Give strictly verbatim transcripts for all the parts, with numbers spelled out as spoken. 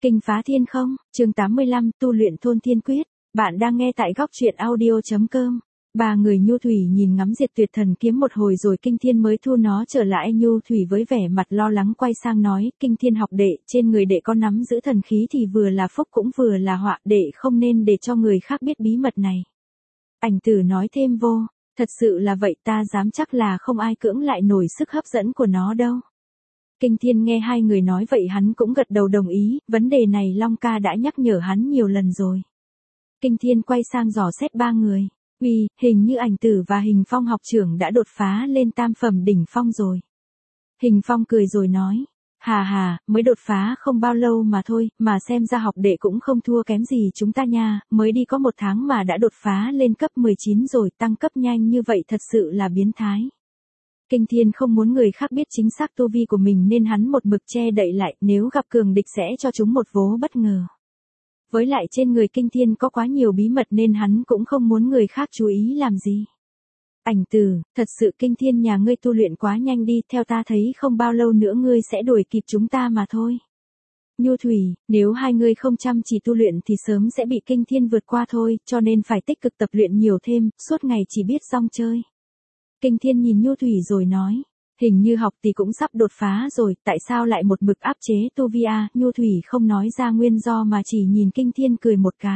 Kinh phá thiên không, chương tám mươi lăm, tu luyện thôn thiên quyết. Bạn đang nghe tại góc truyện audio chấm com. Ba người Nhu Thủy nhìn ngắm Diệt Tuyệt Thần kiếm một hồi rồi Kinh Thiên mới thu nó trở lại. Nhu Thủy với vẻ mặt lo lắng quay sang nói, Kinh Thiên học đệ, trên người đệ có nắm giữ thần khí thì vừa là phúc cũng vừa là họa, đệ không nên để cho người khác biết bí mật này. Ảnh Tử nói thêm vô, thật sự là vậy, ta dám chắc là không ai cưỡng lại nổi sức hấp dẫn của nó đâu. Kinh Thiên nghe hai người nói vậy hắn cũng gật đầu đồng ý, vấn đề này Long ca đã nhắc nhở hắn nhiều lần rồi. Kinh Thiên quay sang dò xét ba người, uy, hình như Ảnh Tử và Hình Phong học trưởng đã đột phá lên tam phẩm đỉnh phong rồi. Hình Phong cười rồi nói, hà hà, mới đột phá không bao lâu mà thôi, mà xem ra học đệ cũng không thua kém gì chúng ta nha, mới đi có một tháng mà đã đột phá lên cấp mười chín rồi, tăng cấp nhanh như vậy thật sự là biến thái. Kinh Thiên không muốn người khác biết chính xác tu vi của mình nên hắn một mực che đậy lại, nếu gặp cường địch sẽ cho chúng một vố bất ngờ. Với lại trên người Kinh Thiên có quá nhiều bí mật nên hắn cũng không muốn người khác chú ý làm gì. Ảnh Tử, thật sự Kinh Thiên nhà ngươi tu luyện quá nhanh đi, theo ta thấy không bao lâu nữa ngươi sẽ đuổi kịp chúng ta mà thôi. Nhu Thủy, nếu hai người không chăm chỉ tu luyện thì sớm sẽ bị Kinh Thiên vượt qua thôi, cho nên phải tích cực tập luyện nhiều thêm, suốt ngày chỉ biết rong chơi. Kinh Thiên nhìn Nhu Thủy rồi nói, hình như học tỷ cũng sắp đột phá rồi, tại sao lại một mực áp chế tu vi a? Nhu Thủy không nói ra nguyên do mà chỉ nhìn Kinh Thiên cười một cái.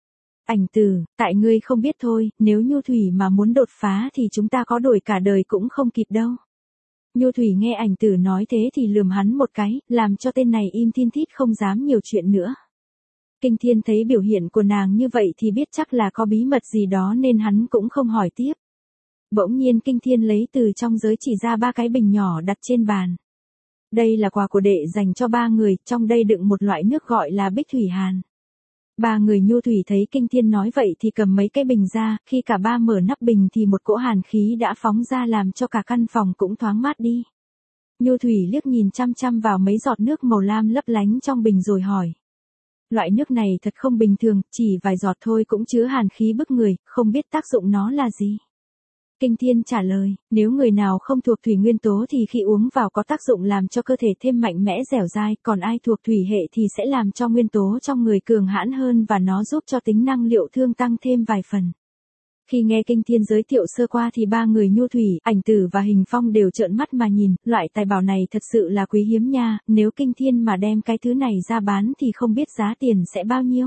Ảnh Tử, tại ngươi không biết thôi, nếu Nhu Thủy mà muốn đột phá thì chúng ta có đổi cả đời cũng không kịp đâu. Nhu Thủy nghe Ảnh Tử nói thế thì lườm hắn một cái, làm cho tên này im thiên thít không dám nhiều chuyện nữa. Kinh Thiên thấy biểu hiện của nàng như vậy thì biết chắc là có bí mật gì đó nên hắn cũng không hỏi tiếp. Bỗng nhiên Kinh Thiên lấy từ trong giới chỉ ra ba cái bình nhỏ đặt trên bàn. Đây là quà của đệ dành cho ba người, trong đây đựng một loại nước gọi là Bích Thủy Hàn. Ba người Nhu Thủy thấy Kinh Thiên nói vậy thì cầm mấy cái bình ra, khi cả ba mở nắp bình thì một cỗ hàn khí đã phóng ra làm cho cả căn phòng cũng thoáng mát đi. Nhu Thủy liếc nhìn chăm chăm vào mấy giọt nước màu lam lấp lánh trong bình rồi hỏi. Loại nước này thật không bình thường, chỉ vài giọt thôi cũng chứa hàn khí bức người, không biết tác dụng nó là gì. Kinh Thiên trả lời, nếu người nào không thuộc thủy nguyên tố thì khi uống vào có tác dụng làm cho cơ thể thêm mạnh mẽ dẻo dai, còn ai thuộc thủy hệ thì sẽ làm cho nguyên tố trong người cường hãn hơn và nó giúp cho tính năng liệu thương tăng thêm vài phần. Khi nghe Kinh Thiên giới thiệu sơ qua thì ba người Nhu Thủy, Ảnh Tử và Hình Phong đều trợn mắt mà nhìn, loại tài bảo này thật sự là quý hiếm nha, nếu Kinh Thiên mà đem cái thứ này ra bán thì không biết giá tiền sẽ bao nhiêu.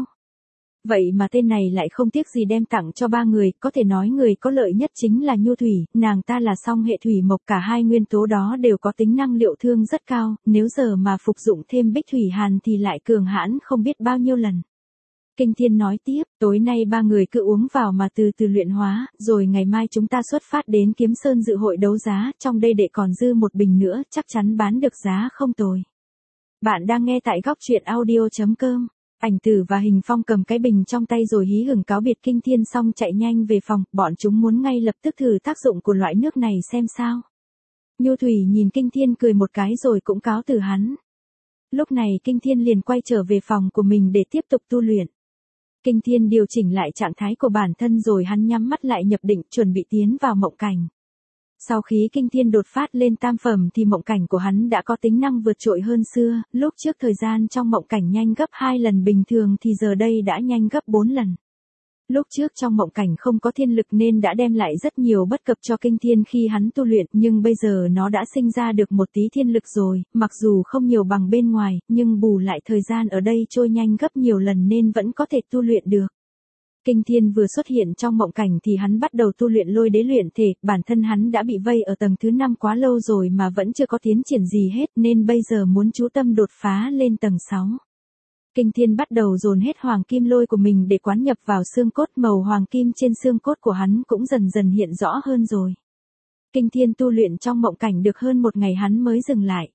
Vậy mà tên này lại không tiếc gì đem tặng cho ba người, có thể nói người có lợi nhất chính là Nhu Thủy, nàng ta là song hệ thủy mộc, cả hai nguyên tố đó đều có tính năng liệu thương rất cao, nếu giờ mà phục dụng thêm Bích Thủy Hàn thì lại cường hãn không biết bao nhiêu lần. Kinh Thiên nói tiếp, tối nay ba người cứ uống vào mà từ từ luyện hóa, rồi ngày mai chúng ta xuất phát đến Kiếm Sơn dự hội đấu giá, trong đây đệ còn dư một bình nữa, chắc chắn bán được giá không tồi. Bạn đang nghe tại góc truyện audio chấm com. Ảnh Tử và Hình Phong cầm cái bình trong tay rồi hí hửng cáo biệt Kinh Thiên xong chạy nhanh về phòng, bọn chúng muốn ngay lập tức thử tác dụng của loại nước này xem sao. Nhu Thủy nhìn Kinh Thiên cười một cái rồi cũng cáo từ hắn. Lúc này Kinh Thiên liền quay trở về phòng của mình để tiếp tục tu luyện. Kinh Thiên điều chỉnh lại trạng thái của bản thân rồi hắn nhắm mắt lại nhập định chuẩn bị tiến vào mộng cảnh. Sau khi Kinh Thiên đột phát lên tam phẩm thì mộng cảnh của hắn đã có tính năng vượt trội hơn xưa, lúc trước thời gian trong mộng cảnh nhanh gấp hai lần bình thường thì giờ đây đã nhanh gấp bốn lần. Lúc trước trong mộng cảnh không có thiên lực nên đã đem lại rất nhiều bất cập cho Kinh Thiên khi hắn tu luyện, nhưng bây giờ nó đã sinh ra được một tí thiên lực rồi, mặc dù không nhiều bằng bên ngoài, nhưng bù lại thời gian ở đây trôi nhanh gấp nhiều lần nên vẫn có thể tu luyện được. Kinh Thiên vừa xuất hiện trong mộng cảnh thì hắn bắt đầu tu luyện lôi đế luyện thể, bản thân hắn đã bị vây ở tầng thứ năm quá lâu rồi mà vẫn chưa có tiến triển gì hết nên bây giờ muốn chú tâm đột phá lên tầng sáu. Kinh Thiên bắt đầu dồn hết hoàng kim lôi của mình để quán nhập vào xương cốt, màu hoàng kim trên xương cốt của hắn cũng dần dần hiện rõ hơn rồi. Kinh Thiên tu luyện trong mộng cảnh được hơn một ngày hắn mới dừng lại.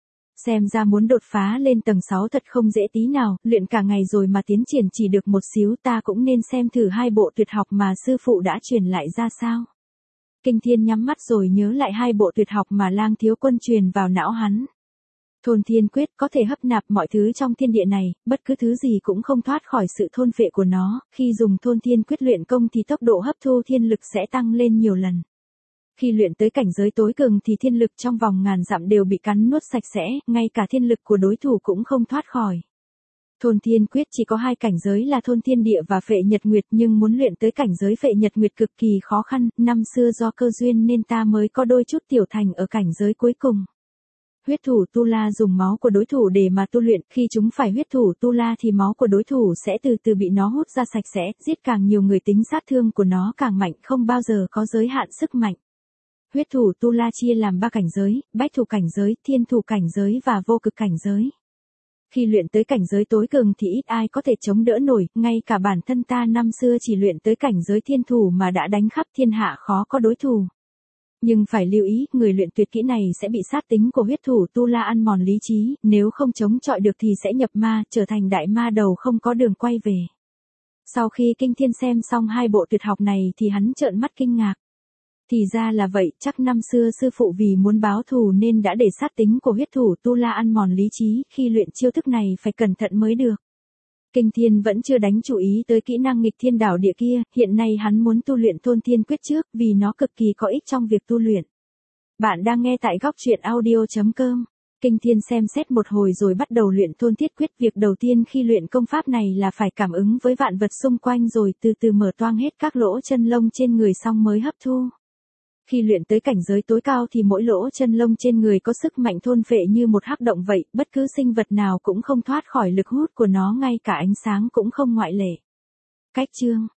Xem ra muốn đột phá lên tầng sáu thật không dễ tí nào, luyện cả ngày rồi mà tiến triển chỉ được một xíu, ta cũng nên xem thử hai bộ tuyệt học mà sư phụ đã truyền lại ra sao. Kinh Thiên nhắm mắt rồi nhớ lại hai bộ tuyệt học mà Lang Thiếu Quân truyền vào não hắn. Thôn Thiên Quyết có thể hấp nạp mọi thứ trong thiên địa này, bất cứ thứ gì cũng không thoát khỏi sự thôn phệ của nó, khi dùng Thôn Thiên Quyết luyện công thì tốc độ hấp thu thiên lực sẽ tăng lên nhiều lần. Khi luyện tới cảnh giới tối cường thì thiên lực trong vòng ngàn dặm đều bị cắn nuốt sạch sẽ, ngay cả thiên lực của đối thủ cũng không thoát khỏi. Thôn thiên quyết chỉ có hai cảnh giới là thôn thiên địa và phệ nhật nguyệt, nhưng muốn luyện tới cảnh giới phệ nhật nguyệt cực kỳ khó khăn, năm xưa do cơ duyên nên ta mới có đôi chút tiểu thành ở cảnh giới cuối cùng. Huyết thủ tu la dùng máu của đối thủ để mà tu luyện, khi chúng phải huyết thủ tu la thì máu của đối thủ sẽ từ từ bị nó hút ra sạch sẽ, giết càng nhiều người tính sát thương của nó càng mạnh, không bao giờ có giới hạn sức mạnh. Huyết thủ tu la chia làm ba cảnh giới, bách thủ cảnh giới, thiên thủ cảnh giới và vô cực cảnh giới. Khi luyện tới cảnh giới tối cường thì ít ai có thể chống đỡ nổi, ngay cả bản thân ta năm xưa chỉ luyện tới cảnh giới thiên thủ mà đã đánh khắp thiên hạ khó có đối thủ. Nhưng phải lưu ý, người luyện tuyệt kỹ này sẽ bị sát tính của huyết thủ tu la ăn mòn lý trí, nếu không chống chọi được thì sẽ nhập ma, trở thành đại ma đầu không có đường quay về. Sau khi Kinh Thiên xem xong hai bộ tuyệt học này thì hắn trợn mắt kinh ngạc. Thì ra là vậy, chắc năm xưa sư phụ vì muốn báo thù nên đã để sát tính của huyết thủ tu la ăn mòn lý trí, khi luyện chiêu thức này phải cẩn thận mới được. Kinh Thiên vẫn chưa đánh chú ý tới kỹ năng nghịch thiên đảo địa kia, hiện nay hắn muốn tu luyện thôn thiên quyết trước vì nó cực kỳ có ích trong việc tu luyện. Bạn đang nghe tại góc truyện audio chấm com. Kinh Thiên xem xét một hồi rồi bắt đầu luyện thôn thiết quyết. Việc đầu tiên khi luyện công pháp này là phải cảm ứng với vạn vật xung quanh rồi từ từ mở toang hết các lỗ chân lông trên người xong mới hấp thu. Khi luyện tới cảnh giới tối cao thì mỗi lỗ chân lông trên người có sức mạnh thôn phệ như một hắc động vậy, bất cứ sinh vật nào cũng không thoát khỏi lực hút của nó, ngay cả ánh sáng cũng không ngoại lệ. Cách chương